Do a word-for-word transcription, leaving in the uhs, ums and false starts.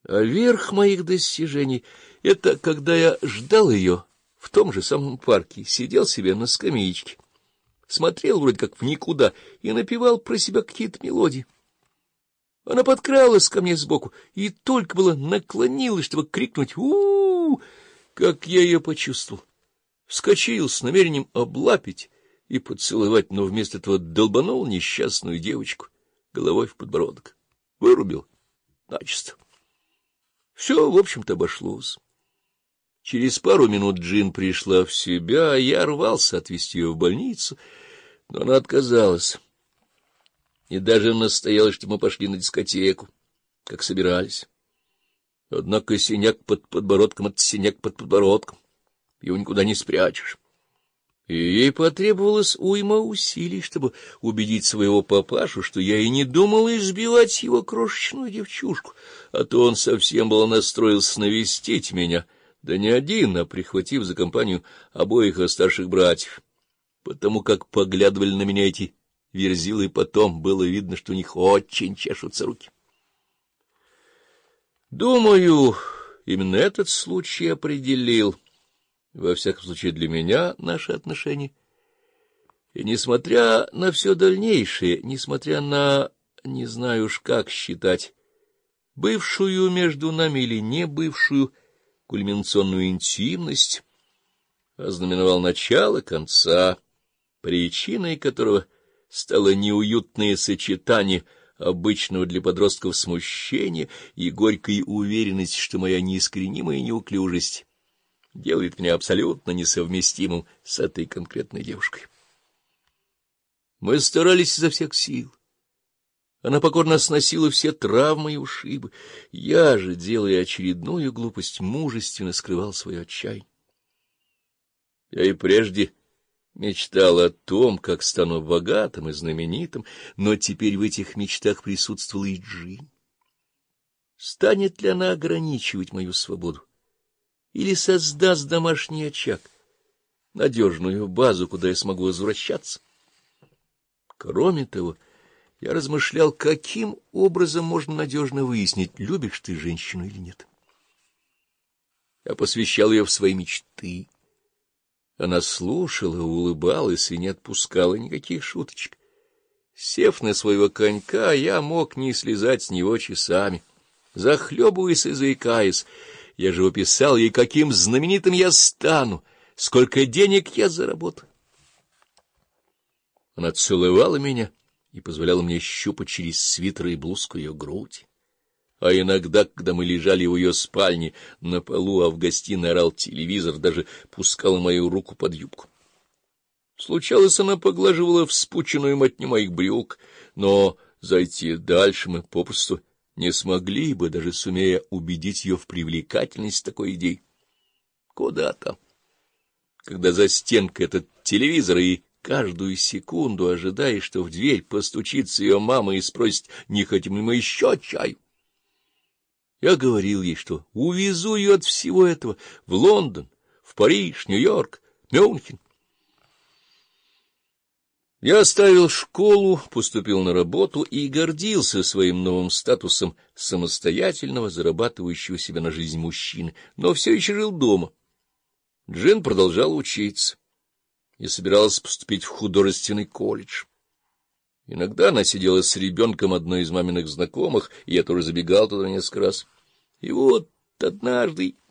А верх моих достижений — это когда я ждал ее в том же самом парке, сидел себе на скамеечке, смотрел вроде как в никуда и напевал про себя какие-то мелодии. Она подкралась ко мне сбоку и только было наклонилась, чтобы крикнуть «У-у-у!», как я ее почувствовал. Вскочил с намерением облапить и поцеловать, но вместо этого долбанул несчастную девочку головой в подбородок. Вырубил начисто. Все, в общем-то, обошлось. Через пару минут Джин пришла в себя, а я рвался отвезти ее в больницу, но она отказалась. И даже настояла, что мы пошли на дискотеку, как собирались. Однако синяк под подбородком — это синяк под подбородком, его никуда не спрячешь. И ей потребовалось уйма усилий, чтобы убедить своего папашу, что я и не думал избивать его крошечную девчушку, а то он совсем было настроился навестить меня, да не один, а прихватив за компанию обоих старших братьев. Потому как поглядывали на меня эти верзилы потом, было видно, что у них очень чешутся руки. Думаю, именно этот случай определил, во всяком случае для меня, наши отношения. И несмотря на все дальнейшее, несмотря на, не знаю уж как считать, бывшую между нами или не бывшую кульминационную интимность, ознаменовал начало конца, причиной которого стало неуютное сочетание обычного для подростков смущения и горькой уверенности, что моя неискоренимая неуклюжесть делает меня абсолютно несовместимым с этой конкретной девушкой. Мы старались изо всех сил. Она покорно сносила все травмы и ушибы. Я же, делая очередную глупость, мужественно скрывал свое отчаяние. Я и прежде мечтал о том, как стану богатым и знаменитым, но теперь в этих мечтах присутствовала и Джин. Станет ли она ограничивать мою свободу? Или создаст домашний очаг, надежную базу, куда я смогу возвращаться? Кроме того, я размышлял, каким образом можно надежно выяснить, любишь ты женщину или нет. Я посвящал ее в свои мечты. Она слушала, улыбалась и не отпускала никаких шуточек. Сев на своего конька, я мог не слезать с него часами, захлебываясь и заикаясь. Я же описал ей, каким знаменитым я стану, сколько денег я заработаю. Она целовала меня и позволяла мне щупать через свитер и блузку ее грудь. А иногда, когда мы лежали в ее спальне на полу, а в гостиной орал телевизор, даже пускала мою руку под юбку. Случалось, она поглаживала вспученную мотню моих брюк, но зайти дальше мы попросту не смогли бы, даже сумея убедить ее в привлекательность такой идеи. Куда там? Когда за стенкой этот телевизор, и каждую секунду ожидаешь, что в дверь постучится ее мама и спросит, не хотим ли мы еще чаю. Я говорил ей, что увезу ее от всего этого в Лондон, в Париж, Нью-Йорк, Мюнхен. Я оставил школу, поступил на работу и гордился своим новым статусом самостоятельного, зарабатывающего себе на жизнь мужчины, но все еще жил дома. Джин продолжала учиться и собиралась поступить в художественный колледж. Иногда она сидела с ребенком одной из маминых знакомых, и я тоже забегал туда несколько раз. И вот однажды